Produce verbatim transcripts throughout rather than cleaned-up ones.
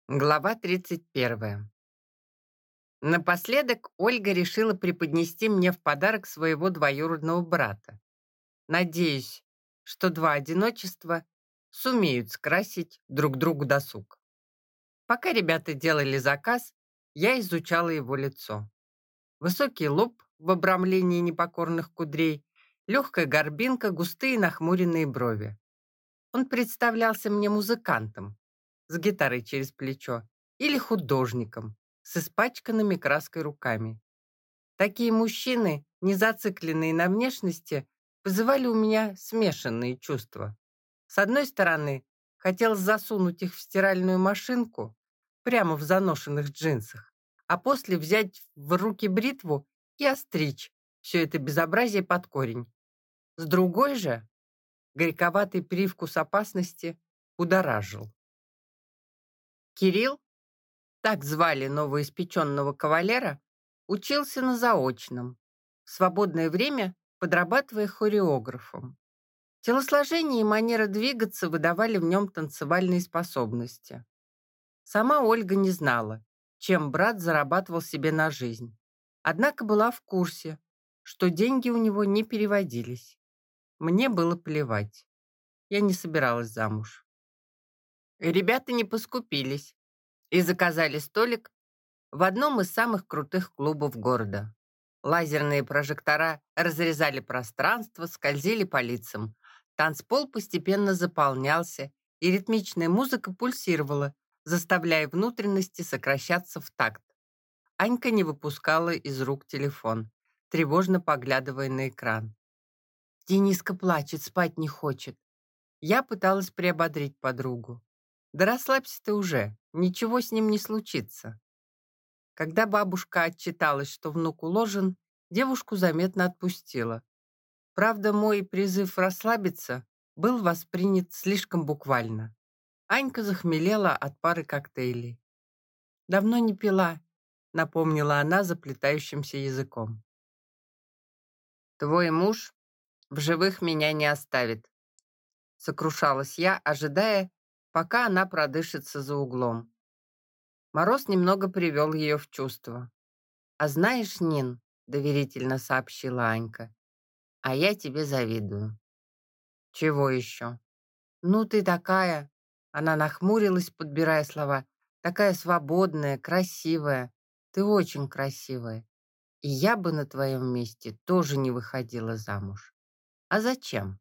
Глава тридцать первая. Напоследок Ольга решила преподнести мне в подарок своего двоюродного брата. Надеюсь, что два одиночества сумеют скрасить друг другу досуг. Пока ребята делали заказ, я изучала его лицо. Высокий лоб в обрамлении непокорных кудрей, легкая горбинка, густые нахмуренные брови. Он представлялся мне музыкантом с гитарой через плечо или художником с испачканными краской руками. Такие мужчины, не зацикленные на внешности, вызывали у меня смешанные чувства. С одной стороны, хотелось засунуть их в стиральную машинку прямо в заношенных джинсах, а после взять в руки бритву и остричь все это безобразие под корень. С другой же, горьковатый привкус опасности будоражил. Кирилл, так звали новоиспеченного кавалера, учился на заочном, в свободное время подрабатывая хореографом. Телосложение и манера двигаться выдавали в нем танцевальные способности. Сама Ольга не знала, чем брат зарабатывал себе на жизнь. Однако была в курсе, что деньги у него не переводились. Мне было плевать. Я не собиралась замуж. Ребята не поскупились и заказали столик в одном из самых крутых клубов города. Лазерные прожектора разрезали пространство, скользили по лицам. Танцпол постепенно заполнялся, и ритмичная музыка пульсировала, заставляя внутренности сокращаться в такт. Анька не выпускала из рук телефон, тревожно поглядывая на экран. «Дениска плачет, спать не хочет». Я пыталась приободрить подругу. «Да расслабься ты уже, ничего с ним не случится». Когда бабушка отчиталась, что внук уложен, девушку заметно отпустила. Правда, мой призыв расслабиться был воспринят слишком буквально. Анька захмелела от пары коктейлей. «Давно не пила», — напомнила она заплетающимся языком. «Твой муж в живых меня не оставит», — сокрушалась я, ожидая, пока она продышится за углом. Мороз немного привел ее в чувство. «А знаешь, Нин», — доверительно сообщила Анька, «а я тебе завидую». «Чего еще?» «Ну, ты такая...» Она нахмурилась, подбирая слова. «Такая свободная, красивая. Ты очень красивая. И я бы на твоем месте тоже не выходила замуж. А зачем?»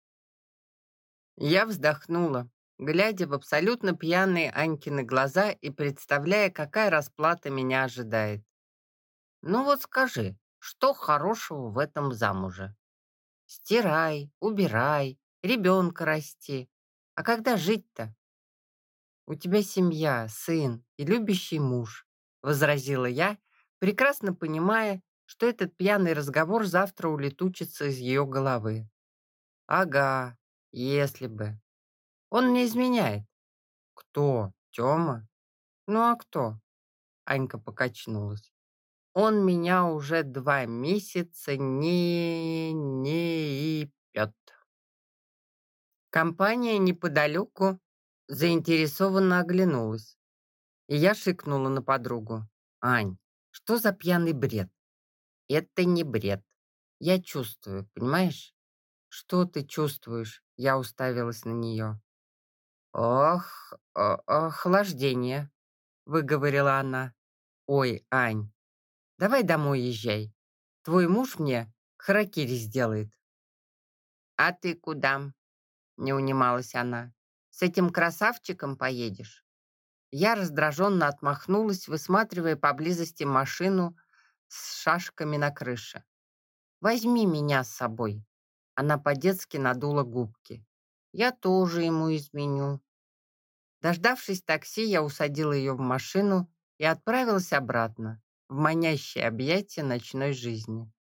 Я вздохнула, глядя в абсолютно пьяные Анькины глаза и представляя, какая расплата меня ожидает. «Ну вот скажи, что хорошего в этом замуже? Стирай, убирай, ребенка расти. А когда жить-то?» «У тебя семья, сын и любящий муж», — возразила я, прекрасно понимая, что этот пьяный разговор завтра улетучится из ее головы. «Ага, если бы. Он не изменяет». «Кто? Тёма?» «Ну а кто?» — Анька покачнулась. «Он меня уже два месяца не... не ипёт». Компания неподалеку заинтересованно оглянулась, и я шикнула на подругу. «Ань, что за пьяный бред?» «Это не бред. Я чувствую, понимаешь?» «Что ты чувствуешь?» Я уставилась на нее. «Ох, о- охлаждение», — выговорила она. «Ой, Ань, давай домой езжай. Твой муж мне харакири сделает». «А ты куда?» — не унималась она. «С этим красавчиком поедешь?» Я раздраженно отмахнулась, высматривая поблизости машину с шашками на крыше. «Возьми меня с собой». Она по-детски надула губки. «Я тоже ему изменю». Дождавшись такси, я усадила ее в машину и отправилась обратно, в манящее объятие ночной жизни.